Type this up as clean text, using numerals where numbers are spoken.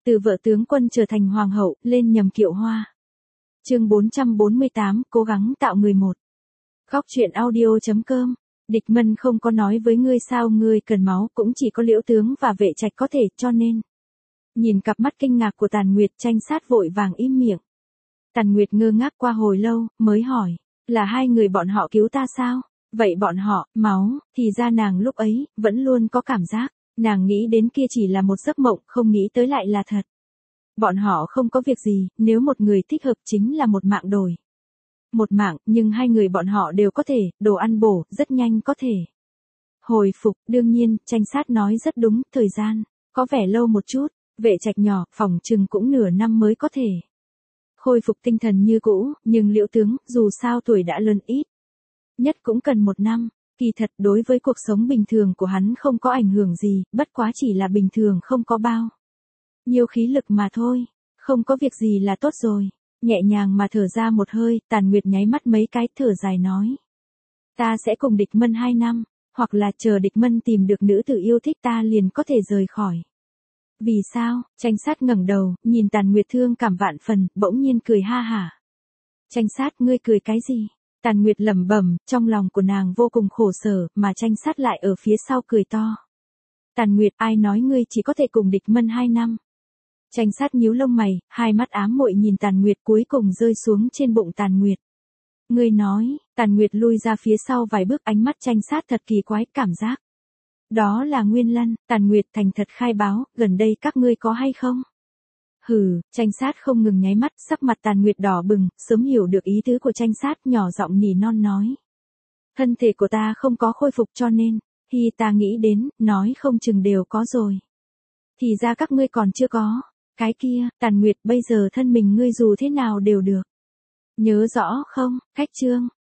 Từ vợ tướng quân trở thành hoàng hậu, lên nhầm kiệu hoa. Chương 448, cố gắng tạo người một. Góc truyện audio.com. Địch Mân không có nói với ngươi sao ngươi cần máu, cũng chỉ có Liễu tướng và Vệ Trạch có thể, cho nên. Nhìn cặp mắt kinh ngạc của Tàn Nguyệt, Tranh Sát vội vàng im miệng. Tàn Nguyệt ngơ ngác qua hồi lâu, mới hỏi, là hai người bọn họ cứu ta sao? Vậy bọn họ, máu, thì ra nàng lúc ấy, vẫn luôn có cảm giác. Nàng nghĩ đến kia chỉ là một giấc mộng, không nghĩ tới lại là thật. Bọn họ không có việc gì, nếu một người thích hợp chính là một mạng đổi. Một mạng, nhưng hai người bọn họ đều có thể, đồ ăn bổ, rất nhanh có thể. Hồi phục, đương nhiên, Tranh Sát nói rất đúng, thời gian, có vẻ lâu một chút, Vệ Trạch nhỏ, phòng chừng cũng nửa năm mới có thể. Khôi phục tinh thần như cũ, nhưng Liễu tướng, dù sao tuổi đã lớn ít. Nhất cũng cần 1 năm. Kỳ thật đối với cuộc sống bình thường của hắn không có ảnh hưởng gì, bất quá chỉ là bình thường không có bao nhiêu khí lực mà thôi, không có việc gì là tốt rồi. Nhẹ nhàng mà thở ra một hơi, Tàn Nguyệt nháy mắt mấy cái, thở dài nói. Ta sẽ cùng Địch Mân 2 năm, hoặc là chờ Địch Mân tìm được nữ tử yêu thích ta liền có thể rời khỏi. Vì sao? Tranh Sát ngẩng đầu, nhìn Tàn Nguyệt thương cảm vạn phần, bỗng nhiên cười ha hả. Tranh Sát, ngươi cười cái gì? Tàn Nguyệt lẩm bẩm, trong lòng của nàng vô cùng khổ sở, mà Tranh Sát lại ở phía sau cười to. Tàn Nguyệt, ai nói ngươi chỉ có thể cùng Địch Mân 2 năm? Tranh Sát nhíu lông mày, hai mắt ám muội nhìn Tàn Nguyệt, cuối cùng rơi xuống trên bụng Tàn Nguyệt. Ngươi nói, Tàn Nguyệt lui ra phía sau vài bước, ánh mắt Tranh Sát thật kỳ quái, cảm giác. Đó là Nguyên Lân. Tàn Nguyệt thành thật khai báo, gần đây các ngươi có hay không? Hừ, Tranh Sát không ngừng nháy mắt, sắc mặt Tàn Nguyệt đỏ bừng, sớm hiểu được ý tứ của Tranh Sát, nhỏ giọng nỉ non nói. Thân thể của ta không có khôi phục cho nên, thì ta nghĩ đến, nói không chừng đều có rồi. Thì ra các ngươi còn chưa có. Cái kia, Tàn Nguyệt, bây giờ thân mình ngươi dù thế nào đều được. Nhớ rõ không? Khách chương.